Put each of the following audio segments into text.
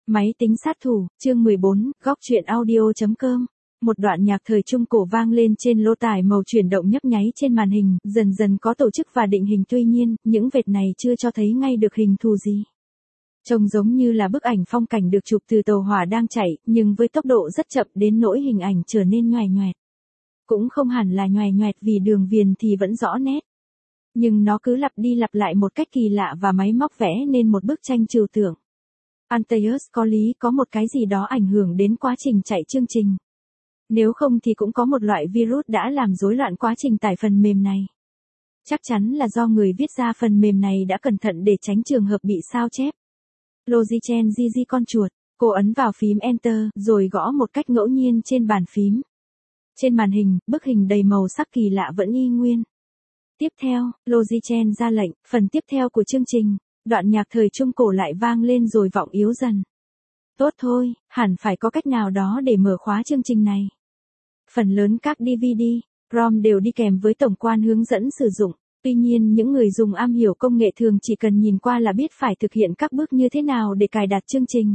Máy tính sát thủ, chương 14, góc truyện audio.com. Một đoạn nhạc thời trung cổ vang lên trên lỗ tải màu chuyển động nhấp nháy trên màn hình, dần dần có tổ chức và định hình, tuy nhiên, những vệt này chưa cho thấy ngay được hình thù gì. Trông giống như là bức ảnh phong cảnh được chụp từ tàu hỏa đang chạy, nhưng với tốc độ rất chậm đến nỗi hình ảnh trở nên nhoài nhoẹt. Cũng không hẳn là nhoài nhoẹt vì đường viền thì vẫn rõ nét. Nhưng nó cứ lặp đi lặp lại một cách kỳ lạ và máy móc vẽ nên một bức tranh trừu tượng. Antaeus có lý, có một cái gì đó ảnh hưởng đến quá trình chạy chương trình. Nếu không thì cũng có một loại virus đã làm rối loạn quá trình tải phần mềm này. Chắc chắn là do người viết ra phần mềm này đã cẩn thận để tránh trường hợp bị sao chép. Logichen GG con chuột, cô ấn vào phím Enter, rồi gõ một cách ngẫu nhiên trên bàn phím. Trên màn hình, bức hình đầy màu sắc kỳ lạ vẫn y nguyên. Tiếp theo, Logichen ra lệnh, phần tiếp theo của chương trình, đoạn nhạc thời trung cổ lại vang lên rồi vọng yếu dần. Tốt thôi, hẳn phải có cách nào đó để mở khóa chương trình này. Phần lớn các DVD, ROM đều đi kèm với tổng quan hướng dẫn sử dụng. Tuy nhiên những người dùng am hiểu công nghệ thường chỉ cần nhìn qua là biết phải thực hiện các bước như thế nào để cài đặt chương trình.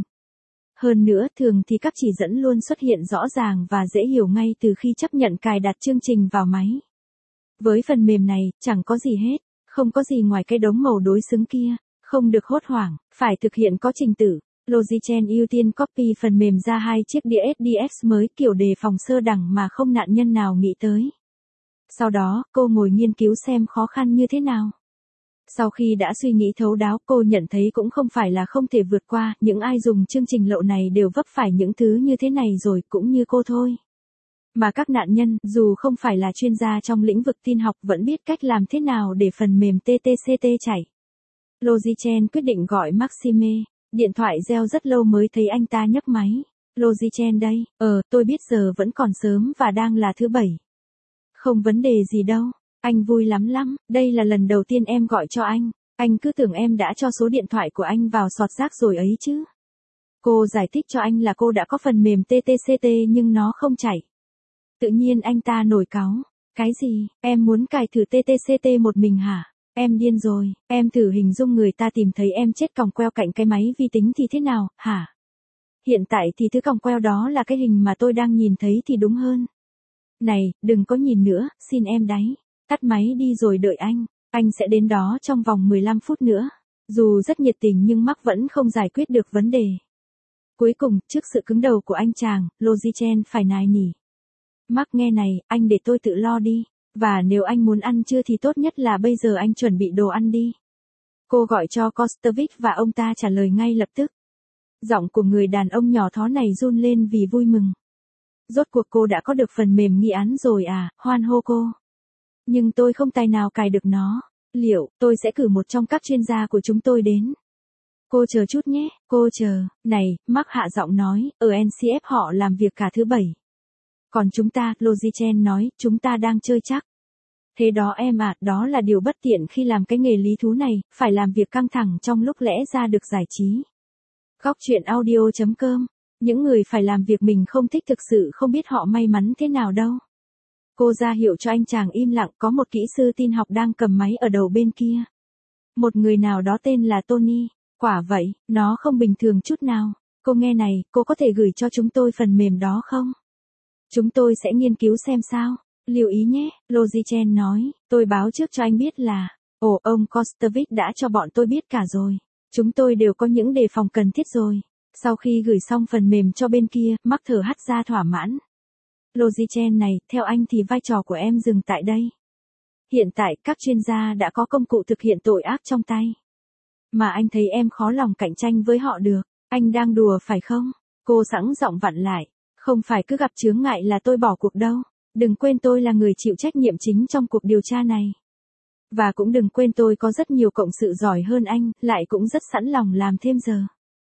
Hơn nữa, thường thì các chỉ dẫn luôn xuất hiện rõ ràng và dễ hiểu ngay từ khi chấp nhận cài đặt chương trình vào máy. Với phần mềm này, chẳng có gì hết, không có gì ngoài cái đống màu đối xứng kia, không được hốt hoảng, phải thực hiện có trình tự. Logichen ưu tiên copy phần mềm ra 2 chiếc đĩa SDX mới kiểu đề phòng sơ đẳng mà không nạn nhân nào nghĩ tới. Sau đó, cô ngồi nghiên cứu xem khó khăn như thế nào. Sau khi đã suy nghĩ thấu đáo, cô nhận thấy cũng không phải là không thể vượt qua, những ai dùng chương trình lậu này đều vấp phải những thứ như thế này rồi, cũng như cô thôi. Mà các nạn nhân, dù không phải là chuyên gia trong lĩnh vực tin học, vẫn biết cách làm thế nào để phần mềm TTCT chạy. Logichen quyết định gọi Maxime. Điện thoại reo rất lâu mới thấy anh ta nhấc máy. Logichen đây, tôi biết giờ vẫn còn sớm và đang là thứ Bảy. Không vấn đề gì đâu, anh vui lắm, đây là lần đầu tiên em gọi cho anh cứ tưởng em đã cho số điện thoại của anh vào sọt rác rồi ấy chứ. Cô giải thích cho anh là cô đã có phần mềm TTCT nhưng nó không chạy. Tự nhiên anh ta nổi cáu, cái gì, em muốn cài thử TTCT một mình hả? Em điên rồi, em thử hình dung người ta tìm thấy em chết còng queo cạnh cái máy vi tính thì thế nào, hả? Hiện tại thì thứ còng queo đó là cái hình mà tôi đang nhìn thấy thì đúng hơn. Này, đừng có nhìn nữa, xin em đấy. Tắt máy đi rồi đợi anh sẽ đến đó trong vòng 15 phút nữa. Dù rất nhiệt tình nhưng Mark vẫn không giải quyết được vấn đề. Cuối cùng, trước sự cứng đầu của anh chàng, Logichen phải nài nỉ. Mark nghe này, anh để tôi tự lo đi. Và nếu anh muốn ăn trưa thì tốt nhất là bây giờ anh chuẩn bị đồ ăn đi. Cô gọi cho Kostovic và ông ta trả lời ngay lập tức. Giọng của người đàn ông nhỏ thó này run lên vì vui mừng. Rốt cuộc cô đã có được phần mềm nghi án rồi à, hoan hô cô. Nhưng tôi không tài nào cài được nó. Liệu, tôi sẽ cử một trong các chuyên gia của chúng tôi đến. Cô chờ chút nhé, cô chờ. Này, Mark hạ giọng nói, ở NCF họ làm việc cả thứ Bảy. Còn chúng ta, Logichen nói, chúng ta đang chơi chắc. Thế đó em ạ, đó là điều bất tiện khi làm cái nghề lý thú này, phải làm việc căng thẳng trong lúc lẽ ra được giải trí. Góc truyện audio.com. Những người phải làm việc mình không thích thực sự không biết họ may mắn thế nào đâu. Cô ra hiệu cho anh chàng im lặng, có một kỹ sư tin học đang cầm máy ở đầu bên kia. Một người nào đó tên là Tony. Quả vậy, nó không bình thường chút nào. Cô nghe này, cô có thể gửi cho chúng tôi phần mềm đó không? Chúng tôi sẽ nghiên cứu xem sao. Lưu ý nhé, Logichen nói, tôi báo trước cho anh biết là, ông Kostovic đã cho bọn tôi biết cả rồi. Chúng tôi đều có những đề phòng cần thiết rồi. Sau khi gửi xong phần mềm cho bên kia, Mark thở hắt ra thỏa mãn. Logichen này, theo anh thì vai trò của em dừng tại đây. Hiện tại, các chuyên gia đã có công cụ thực hiện tội ác trong tay. Mà anh thấy em khó lòng cạnh tranh với họ được. Anh đang đùa phải không? Cô sẵn giọng vặn lại. Không phải cứ gặp chướng ngại là tôi bỏ cuộc đâu. Đừng quên tôi là người chịu trách nhiệm chính trong cuộc điều tra này. Và cũng đừng quên tôi có rất nhiều cộng sự giỏi hơn anh, lại cũng rất sẵn lòng làm thêm giờ.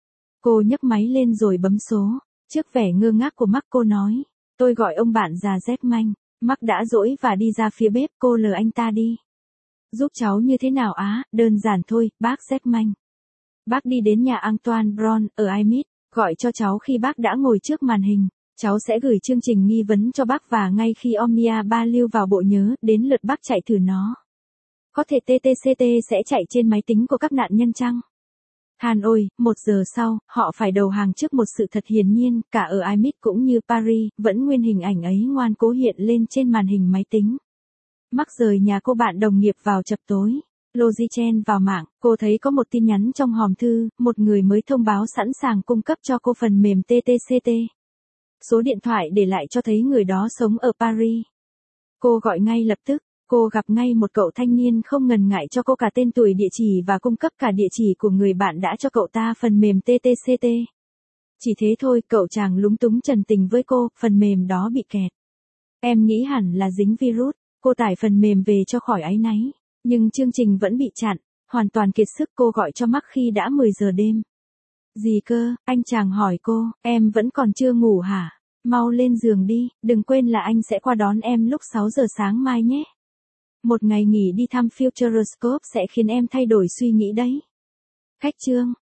Cô nhấc máy lên rồi bấm số. Trước vẻ ngơ ngác của Mark cô nói. Tôi gọi ông bạn già Zechman. Mark đã dỗi và đi ra phía bếp, cô lờ anh ta đi. Giúp cháu như thế nào á, đơn giản thôi, bác Zechman. Bác đi đến nhà Antoine Brown ở Imit, gọi cho cháu khi bác đã ngồi trước màn hình. Cháu sẽ gửi chương trình nghi vấn cho bác và ngay khi Omnia 3 lưu vào bộ nhớ, đến lượt bác chạy thử nó. Có thể TTCT sẽ chạy trên máy tính của các nạn nhân chăng? Than ôi, 1 giờ sau, họ phải đầu hàng trước một sự thật hiển nhiên, cả ở iMix cũng như Paris, vẫn nguyên hình ảnh ấy ngoan cố hiện lên trên màn hình máy tính. Mắc rời nhà cô bạn đồng nghiệp vào chập tối. Logichen vào mạng, cô thấy có một tin nhắn trong hòm thư, một người mới thông báo sẵn sàng cung cấp cho cô phần mềm TTCT. Số điện thoại để lại cho thấy người đó sống ở Paris. Cô gọi ngay lập tức, cô gặp ngay một cậu thanh niên không ngần ngại cho cô cả tên tuổi địa chỉ và cung cấp cả địa chỉ của người bạn đã cho cậu ta phần mềm TTCT. Chỉ thế thôi, cậu chàng lúng túng trần tình với cô, phần mềm đó bị kẹt. Em nghĩ hẳn là dính virus, cô tải phần mềm về cho khỏi áy náy. Nhưng chương trình vẫn bị chặn, hoàn toàn kiệt sức cô gọi cho Mark khi đã 10 giờ đêm. Gì cơ, anh chàng hỏi cô, em vẫn còn chưa ngủ hả? Mau lên giường đi, đừng quên là anh sẽ qua đón em lúc 6 giờ sáng mai nhé. Một ngày nghỉ đi thăm Futuroscope sẽ khiến em thay đổi suy nghĩ đấy. Khách chương